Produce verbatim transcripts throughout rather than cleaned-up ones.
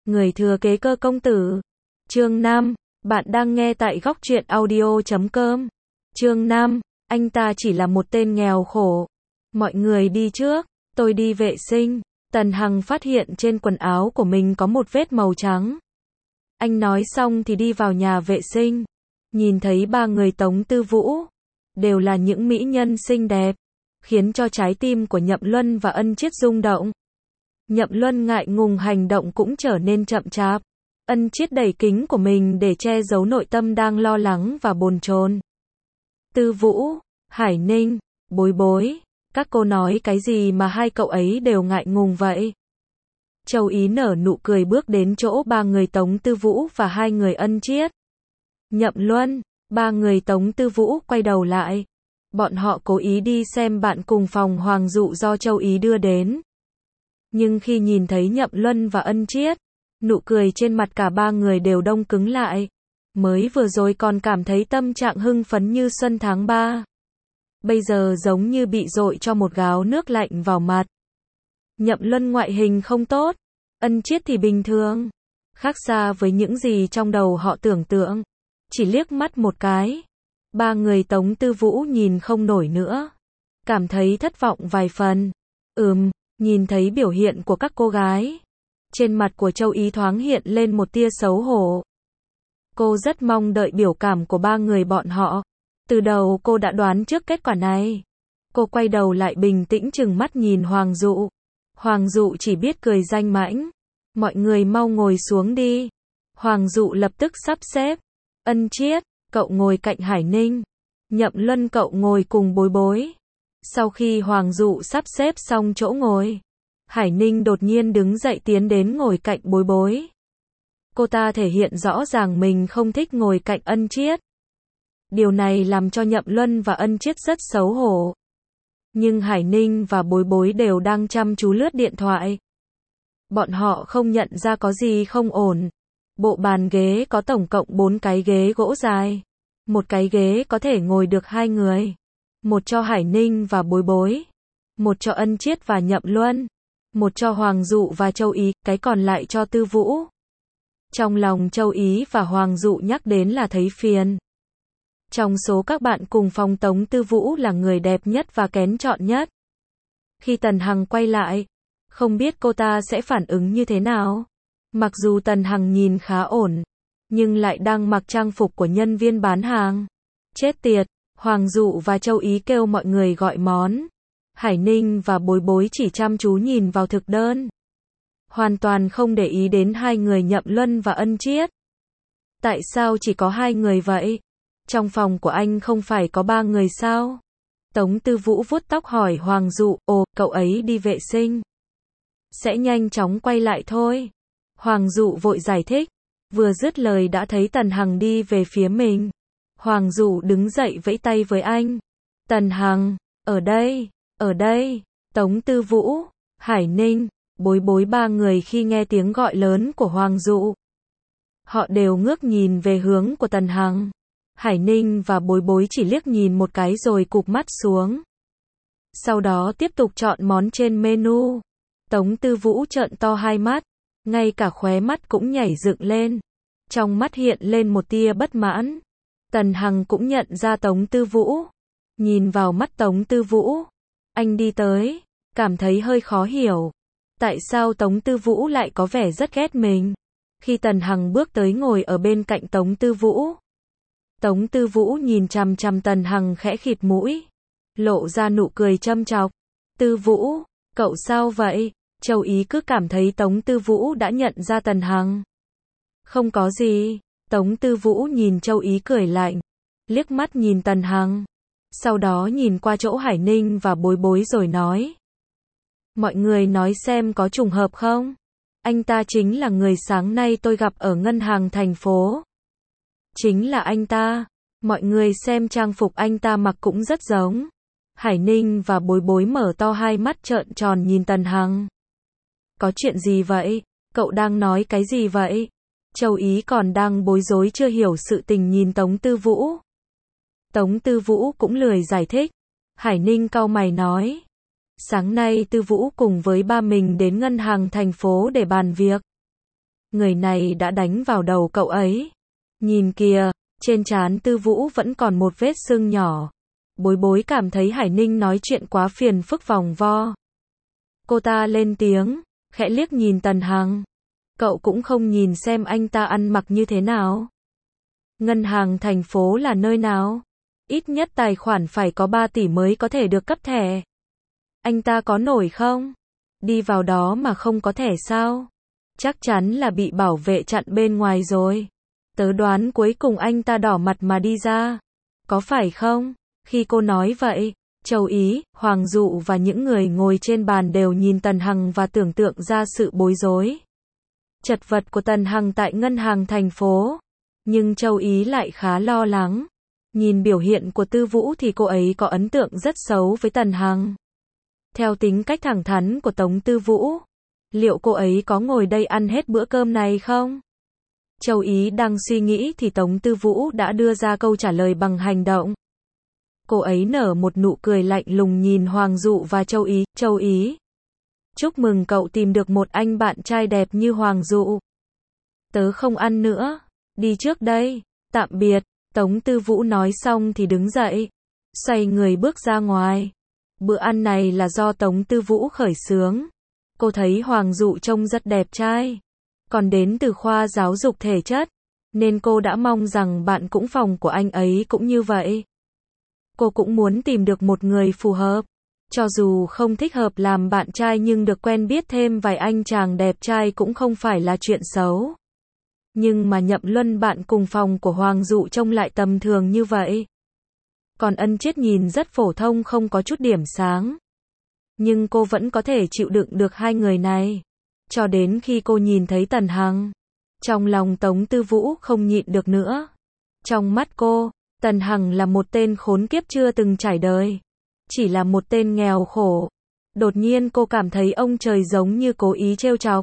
Người thừa kế Cơ công tử. Chương năm, bạn đang nghe tại góc truyện audio chấm com. Chương năm, anh ta chỉ là một tên nghèo khổ. Mọi người đi trước, tôi đi vệ sinh. Tần Hằng phát hiện trên quần áo của mình có một vết màu trắng. Anh nói xong thì đi vào nhà vệ sinh. Nhìn thấy ba người Tống Tư Vũ, đều là những mỹ nhân xinh đẹp, khiến cho trái tim của Nhậm Luân và Ân Chiết rung động. Nhậm Luân ngại ngùng hành động cũng trở nên chậm chạp. Ân Chiết đẩy kính của mình để che giấu nội tâm đang lo lắng và bồn chồn. Tư Vũ, Hải Ninh, Bối Bối, các cô nói cái gì mà hai cậu ấy đều ngại ngùng vậy? Châu Ý nở nụ cười bước đến chỗ ba người Tống Tư Vũ và hai người Ân Chiết. Nhậm Luân, ba người Tống Tư Vũ quay đầu lại. Bọn họ cố ý đi xem bạn cùng phòng Hoàng Dụ do Châu Ý đưa đến. Nhưng khi nhìn thấy Nhậm Luân và Ân Chiết, nụ cười trên mặt cả ba người đều đông cứng lại. Mới vừa rồi còn cảm thấy tâm trạng hưng phấn như xuân tháng ba. Bây giờ giống như bị dội cho một gáo nước lạnh vào mặt. Nhậm Luân ngoại hình không tốt, Ân Chiết thì bình thường. Khác xa với những gì trong đầu họ tưởng tượng. Chỉ liếc mắt một cái, ba người Tống Tư Vũ nhìn không nổi nữa. Cảm thấy thất vọng vài phần. Ừm, nhìn thấy biểu hiện của các cô gái. Trên mặt của Châu Ý thoáng hiện lên một tia xấu hổ. Cô rất mong đợi biểu cảm của ba người bọn họ. Từ đầu cô đã đoán trước kết quả này. Cô quay đầu lại bình tĩnh trừng mắt nhìn Hoàng Dụ. Hoàng Dụ chỉ biết cười danh mãnh. Mọi người mau ngồi xuống đi. Hoàng Dụ lập tức sắp xếp. Ân Chiết, cậu ngồi cạnh Hải Ninh. Nhậm Luân cậu ngồi cùng Bối Bối. Sau khi Hoàng Dụ sắp xếp xong chỗ ngồi, Hải Ninh đột nhiên đứng dậy tiến đến ngồi cạnh Bối Bối. Cô ta thể hiện rõ ràng mình không thích ngồi cạnh Ân Chiết. Điều này làm cho Nhậm Luân và Ân Chiết rất xấu hổ. Nhưng Hải Ninh và Bối Bối đều đang chăm chú lướt điện thoại. Bọn họ không nhận ra có gì không ổn. Bộ bàn ghế có tổng cộng bốn cái ghế gỗ dài. Một cái ghế có thể ngồi được hai người. Một cho Hải Ninh và Bối Bối. Một cho Ân Chiết và Nhậm Luân. Một cho Hoàng Dụ và Châu Ý, cái còn lại cho Tư Vũ. Trong lòng Châu Ý và Hoàng Dụ nhắc đến là thấy phiền. Trong số các bạn cùng phòng Tống Tư Vũ là người đẹp nhất và kén chọn nhất. Khi Tần Hằng quay lại, không biết cô ta sẽ phản ứng như thế nào. Mặc dù Tần Hằng nhìn khá ổn, nhưng lại đang mặc trang phục của nhân viên bán hàng. Chết tiệt, Hoàng Dụ và Châu Ý kêu mọi người gọi món. Hải Ninh và Bối Bối chỉ chăm chú nhìn vào thực đơn. Hoàn toàn không để ý đến hai người Nhậm Luân và Ân Chiết. Tại sao chỉ có hai người vậy? Trong phòng của anh không phải có ba người sao? Tống Tư Vũ vuốt tóc hỏi Hoàng Dụ, ồ, cậu ấy đi vệ sinh. Sẽ nhanh chóng quay lại thôi. Hoàng Dụ vội giải thích. Vừa dứt lời đã thấy Tần Hằng đi về phía mình. Hoàng Dụ đứng dậy vẫy tay với anh. Tần Hằng, ở đây, ở đây. Tống Tư Vũ, Hải Ninh, Bối Bối ba người khi nghe tiếng gọi lớn của Hoàng Dụ. Họ đều ngước nhìn về hướng của Tần Hằng. Hải Ninh và Bối Bối chỉ liếc nhìn một cái rồi cụp mắt xuống. Sau đó tiếp tục chọn món trên menu. Tống Tư Vũ trợn to hai mắt. Ngay cả khóe mắt cũng nhảy dựng lên. Trong mắt hiện lên một tia bất mãn. Tần Hằng cũng nhận ra Tống Tư Vũ. Nhìn vào mắt Tống Tư Vũ. Anh đi tới. Cảm thấy hơi khó hiểu. Tại sao Tống Tư Vũ lại có vẻ rất ghét mình. Khi Tần Hằng bước tới ngồi ở bên cạnh Tống Tư Vũ. Tống Tư Vũ nhìn chằm chằm Tần Hằng khẽ khịt mũi. Lộ ra nụ cười châm chọc. Tư Vũ, cậu sao vậy? Châu Ý cứ cảm thấy Tống Tư Vũ đã nhận ra Tần Hằng. Không có gì. Tống Tư Vũ nhìn Châu Ý cười lạnh. Liếc mắt nhìn Tần Hằng. Sau đó nhìn qua chỗ Hải Ninh và Bối Bối rồi nói. Mọi người nói xem có trùng hợp không? Anh ta chính là người sáng nay tôi gặp ở ngân hàng thành phố. Chính là anh ta. Mọi người xem trang phục anh ta mặc cũng rất giống. Hải Ninh và Bối Bối mở to hai mắt trợn tròn nhìn Tần Hằng. Có chuyện gì vậy? Cậu đang nói cái gì vậy? Châu Ý còn đang bối rối chưa hiểu sự tình nhìn Tống Tư Vũ. Tống Tư Vũ cũng lười giải thích. Hải Ninh cau mày nói. Sáng nay Tư Vũ cùng với ba mình đến ngân hàng thành phố để bàn việc. Người này đã đánh vào đầu cậu ấy. Nhìn kìa, trên trán Tư Vũ vẫn còn một vết sưng nhỏ. Bối bối cảm thấy Hải Ninh nói chuyện quá phiền phức vòng vo. Cô ta lên tiếng, khẽ liếc nhìn Tần Hằng. Cậu cũng không nhìn xem anh ta ăn mặc như thế nào. Ngân hàng thành phố là nơi nào? Ít nhất tài khoản phải có ba tỷ mới có thể được cấp thẻ. Anh ta có nổi không? Đi vào đó mà không có thẻ sao? Chắc chắn là bị bảo vệ chặn bên ngoài rồi. Tớ đoán cuối cùng anh ta đỏ mặt mà đi ra. Có phải không? Khi cô nói vậy, Châu Ý, Hoàng Dụ và những người ngồi trên bàn đều nhìn Tần Hằng và tưởng tượng ra sự bối rối. Chật vật của Tần Hằng tại ngân hàng thành phố. Nhưng Châu Ý lại khá lo lắng. Nhìn biểu hiện của Tư Vũ thì cô ấy có ấn tượng rất xấu với Tần Hằng. Theo tính cách thẳng thắn của Tống Tư Vũ, liệu cô ấy có ngồi đây ăn hết bữa cơm này không? Châu Ý đang suy nghĩ thì Tống Tư Vũ đã đưa ra câu trả lời bằng hành động. Cô ấy nở một nụ cười lạnh lùng nhìn Hoàng Dụ và Châu Ý. Châu Ý, chúc mừng cậu tìm được một anh bạn trai đẹp như Hoàng Dụ. Tớ không ăn nữa, đi trước đây, tạm biệt. Tống Tư Vũ nói xong thì đứng dậy, xoay người bước ra ngoài. Bữa ăn này là do Tống Tư Vũ khởi xướng. Cô thấy Hoàng Dụ trông rất đẹp trai, còn đến từ khoa giáo dục thể chất, nên cô đã mong rằng bạn cũng phòng của anh ấy cũng như vậy. Cô cũng muốn tìm được một người phù hợp, cho dù không thích hợp làm bạn trai nhưng được quen biết thêm vài anh chàng đẹp trai cũng không phải là chuyện xấu. Nhưng mà Nhậm Luân bạn cùng phòng của Hoàng Dụ trông lại tầm thường như vậy. Còn Ân Chiết nhìn rất phổ thông không có chút điểm sáng. Nhưng cô vẫn có thể chịu đựng được hai người này. Cho đến khi cô nhìn thấy Tần Hằng. Trong lòng Tống Tư Vũ không nhịn được nữa. Trong mắt cô, Tần Hằng là một tên khốn kiếp chưa từng trải đời. Chỉ là một tên nghèo khổ. Đột nhiên cô cảm thấy ông trời giống như cố ý trêu chọc.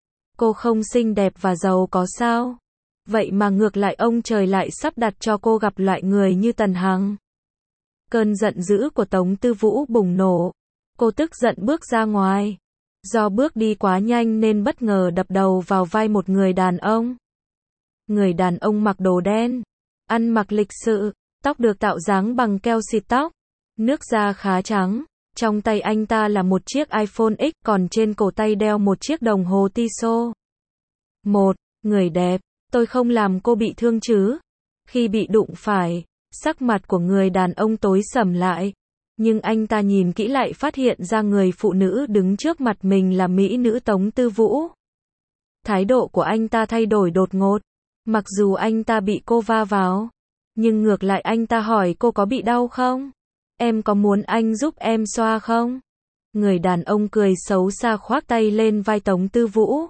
Cô không xinh đẹp và giàu có sao? Vậy mà ngược lại ông trời lại sắp đặt cho cô gặp loại người như Tần Hằng. Cơn giận dữ của Tống Tư Vũ bùng nổ. Cô tức giận bước ra ngoài. Do bước đi quá nhanh nên bất ngờ đập đầu vào vai một người đàn ông. Người đàn ông mặc đồ đen, ăn mặc lịch sự, tóc được tạo dáng bằng keo xịt tóc, nước da khá trắng. Trong tay anh ta là một chiếc iPhone X, còn trên cổ tay đeo một chiếc đồng hồ Tissot. Một, người đẹp, tôi không làm cô bị thương chứ? Khi bị đụng phải, sắc mặt của người đàn ông tối sầm lại. Nhưng anh ta nhìn kỹ lại phát hiện ra người phụ nữ đứng trước mặt mình là mỹ nữ Tống Tư Vũ. Thái độ của anh ta thay đổi đột ngột. Mặc dù anh ta bị cô va vào, nhưng ngược lại anh ta hỏi cô có bị đau không? Em có muốn anh giúp em xoa không? Người đàn ông cười xấu xa khoác tay lên vai Tống Tư Vũ.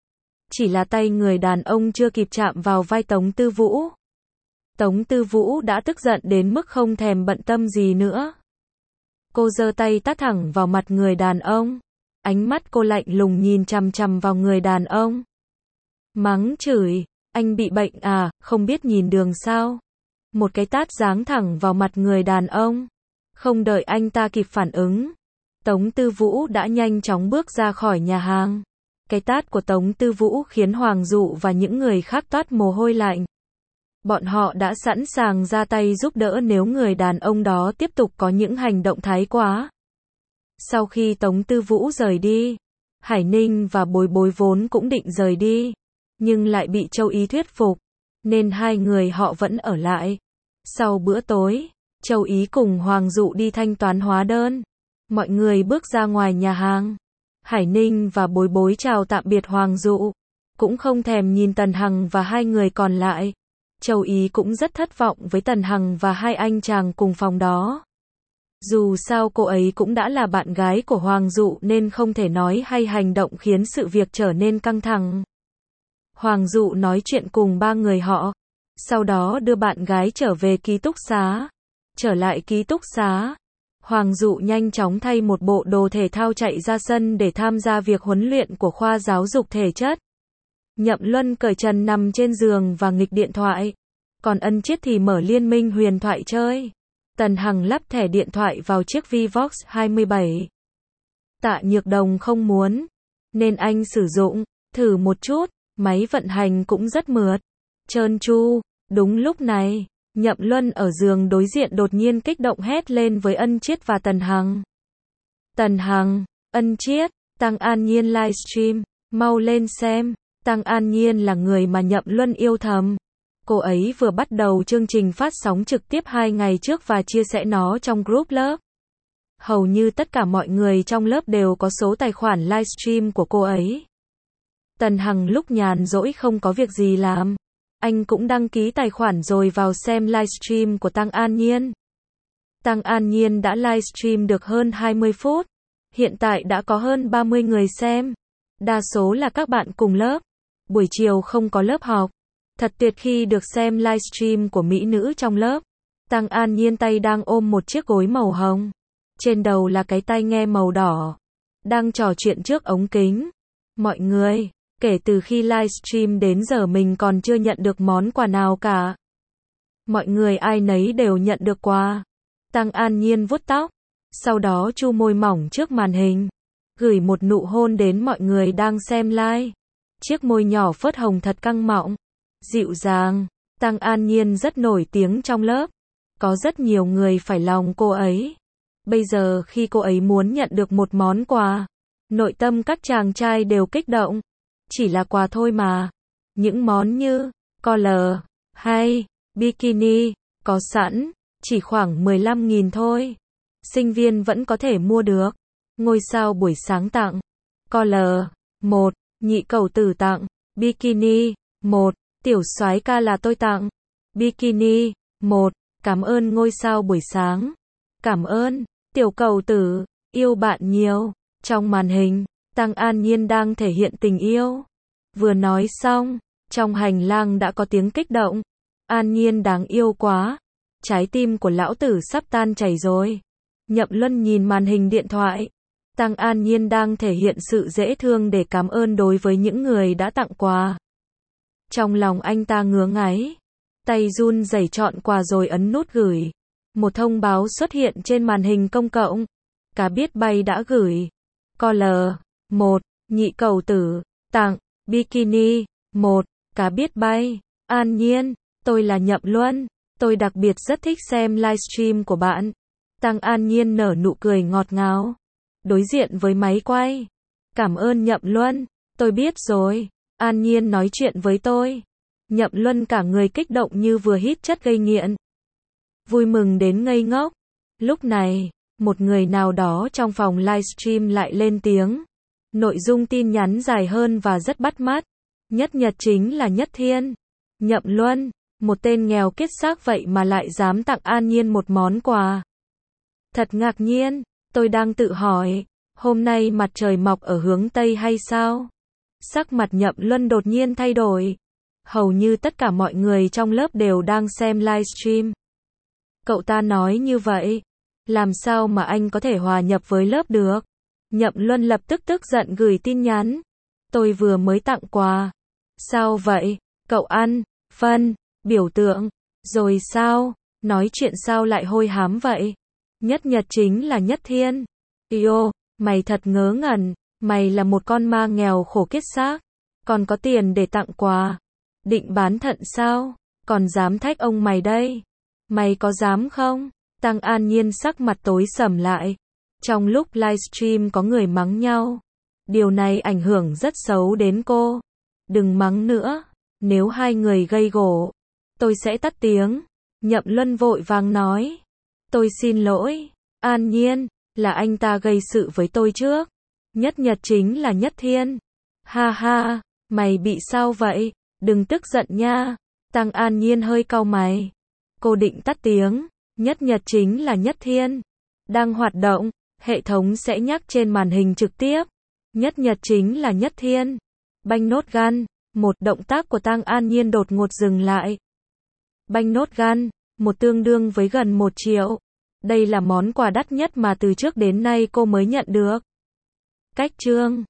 Chỉ là tay người đàn ông chưa kịp chạm vào vai Tống Tư Vũ. Tống Tư Vũ đã tức giận đến mức không thèm bận tâm gì nữa. Cô giơ tay tát thẳng vào mặt người đàn ông. Ánh mắt cô lạnh lùng nhìn chằm chằm vào người đàn ông. Mắng chửi, anh bị bệnh à, không biết nhìn đường sao? Một cái tát giáng thẳng vào mặt người đàn ông. Không đợi anh ta kịp phản ứng, Tống Tư Vũ đã nhanh chóng bước ra khỏi nhà hàng. Cái tát của Tống Tư Vũ khiến Hoàng Dụ và những người khác toát mồ hôi lạnh. Bọn họ đã sẵn sàng ra tay giúp đỡ nếu người đàn ông đó tiếp tục có những hành động thái quá. Sau khi Tống Tư Vũ rời đi, Hải Ninh và Bối Bối vốn cũng định rời đi, nhưng lại bị Châu Ý thuyết phục, nên hai người họ vẫn ở lại. Sau bữa tối, Châu Ý cùng Hoàng Dụ đi thanh toán hóa đơn. Mọi người bước ra ngoài nhà hàng. Hải Ninh và Bối Bối chào tạm biệt Hoàng Dụ, cũng không thèm nhìn Tần Hằng và hai người còn lại. Châu Ý cũng rất thất vọng với Tần Hằng và hai anh chàng cùng phòng đó. Dù sao cô ấy cũng đã là bạn gái của Hoàng Dụ nên không thể nói hay hành động khiến sự việc trở nên căng thẳng. Hoàng Dụ nói chuyện cùng ba người họ, sau đó đưa bạn gái trở về ký túc xá. Trở lại ký túc xá, Hoàng Dụ nhanh chóng thay một bộ đồ thể thao chạy ra sân để tham gia việc huấn luyện của khoa giáo dục thể chất. Nhậm Luân cởi trần nằm trên giường và nghịch điện thoại, còn Ân Chiết thì mở Liên Minh Huyền Thoại chơi. Tần Hằng lắp thẻ điện thoại vào chiếc Vivox hai mươi bảy. Tạ Nhược Đồng không muốn, nên anh sử dụng, thử một chút, Máy vận hành cũng rất mượt, trơn tru. Đúng lúc này, Nhậm Luân ở giường đối diện đột nhiên kích động hét lên với Ân Chiết và Tần Hằng. Tần Hằng, Ân Chiết, Tăng An Nhiên livestream, mau lên xem. Tăng An Nhiên là người mà Nhậm Luân yêu thầm. Cô ấy vừa bắt đầu chương trình phát sóng trực tiếp hai ngày trước và chia sẻ nó trong group lớp. Hầu như tất cả mọi người trong lớp đều có số tài khoản livestream của cô ấy. Tần Hằng lúc nhàn rỗi không có việc gì làm, anh cũng đăng ký tài khoản rồi vào xem livestream của Tăng An Nhiên. Tăng An Nhiên đã livestream được hơn hai mươi phút, hiện tại đã có hơn ba mươi người xem. Đa số là các bạn cùng lớp. Buổi chiều không có lớp học. Thật tuyệt khi được xem livestream của mỹ nữ trong lớp. Tăng An Nhiên tay đang ôm một chiếc gối màu hồng. Trên đầu là cái tai nghe màu đỏ. Đang trò chuyện trước ống kính. Mọi người, kể từ khi livestream đến giờ mình còn chưa nhận được món quà nào cả. Mọi người ai nấy đều nhận được quà. Tăng An Nhiên vuốt tóc. Sau đó chu môi mỏng trước màn hình. Gửi một nụ hôn đến mọi người đang xem live. Chiếc môi nhỏ phớt hồng thật căng mọng. Dịu dàng. Tăng An Nhiên rất nổi tiếng trong lớp. Có rất nhiều người phải lòng cô ấy. Bây giờ khi cô ấy muốn nhận được một món quà, nội tâm các chàng trai đều kích động. Chỉ là quà thôi mà. Những món như collar hay bikini có sẵn, chỉ khoảng mười lăm nghìn thôi. Sinh viên vẫn có thể mua được. Ngôi sao buổi sáng tặng collar một, nhị cầu tử tặng bikini một, tiểu soái ca là tôi tặng bikini một. Cảm ơn ngôi sao buổi sáng. Cảm ơn tiểu cầu tử, yêu bạn nhiều. Trong màn hình, Tăng An Nhiên đang thể hiện tình yêu. Vừa nói xong, trong hành lang đã có tiếng kích động. An Nhiên đáng yêu quá. Trái tim của lão tử sắp tan chảy rồi. Nhậm Luân nhìn màn hình điện thoại. Tăng An Nhiên đang thể hiện sự dễ thương để cảm ơn đối với những người đã tặng quà. Trong lòng anh ta ngứa ngáy. Tay run rẩy chọn quà rồi ấn nút gửi. Một thông báo xuất hiện trên màn hình công cộng. Cá biết bay đã gửi collar một, nhị cầu tử tặng bikini một. Cá biết bay. An Nhiên, tôi là Nhậm Luân. Tôi đặc biệt rất thích xem livestream của bạn. Tăng An Nhiên nở nụ cười ngọt ngào. Đối diện với máy quay. Cảm ơn Nhậm Luân. Tôi biết rồi. An Nhiên nói chuyện với tôi. Nhậm Luân cả người kích động như vừa hít chất gây nghiện. Vui mừng đến ngây ngốc. Lúc này, một người nào đó trong phòng livestream lại lên tiếng. Nội dung tin nhắn dài hơn và rất bắt mắt. Nhất Nhật chính là Nhất Thiên. Nhậm Luân, một tên nghèo kiết xác vậy mà lại dám tặng An Nhiên một món quà. Thật ngạc nhiên, tôi đang tự hỏi, hôm nay mặt trời mọc ở hướng Tây hay sao? Sắc mặt Nhậm Luân đột nhiên thay đổi. Hầu như tất cả mọi người trong lớp đều đang xem livestream. Cậu ta nói như vậy, làm sao mà anh có thể hòa nhập với lớp được? Nhậm Luân lập tức tức giận gửi tin nhắn. Tôi vừa mới tặng quà. Sao vậy? Cậu ăn, phân, biểu tượng. Rồi sao? Nói chuyện sao lại hôi hám vậy? Nhất Nhật chính là Nhất Thiên. Yo, mày thật ngớ ngẩn. Mày là một con ma nghèo khổ kiết xác. Còn có tiền để tặng quà. Định bán thận sao? Còn dám thách ông mày đây. Mày có dám không? Tăng An Nhiên sắc mặt tối sầm lại. Trong lúc livestream có người mắng nhau. Điều này ảnh hưởng rất xấu đến cô. Đừng mắng nữa. Nếu hai người gây gổ, tôi sẽ tắt tiếng. Nhậm Luân vội vàng nói. Tôi xin lỗi. An Nhiên, là anh ta gây sự với tôi trước. Nhất Nhật chính là Nhất Thiên. Ha ha, mày bị sao vậy? Đừng tức giận nha. Tăng An Nhiên hơi cau mày. Cô định tắt tiếng. Nhất Nhật chính là Nhất Thiên. Đang hoạt động, hệ thống sẽ nhắc trên màn hình trực tiếp. Nhất Nhật chính là Nhất Thiên. Banh nốt gan. Một động tác của Tăng An Nhiên đột ngột dừng lại. Banh nốt gan. Một tương đương với gần một triệu. Đây là món quà đắt nhất mà từ trước đến nay cô mới nhận được. Cách chương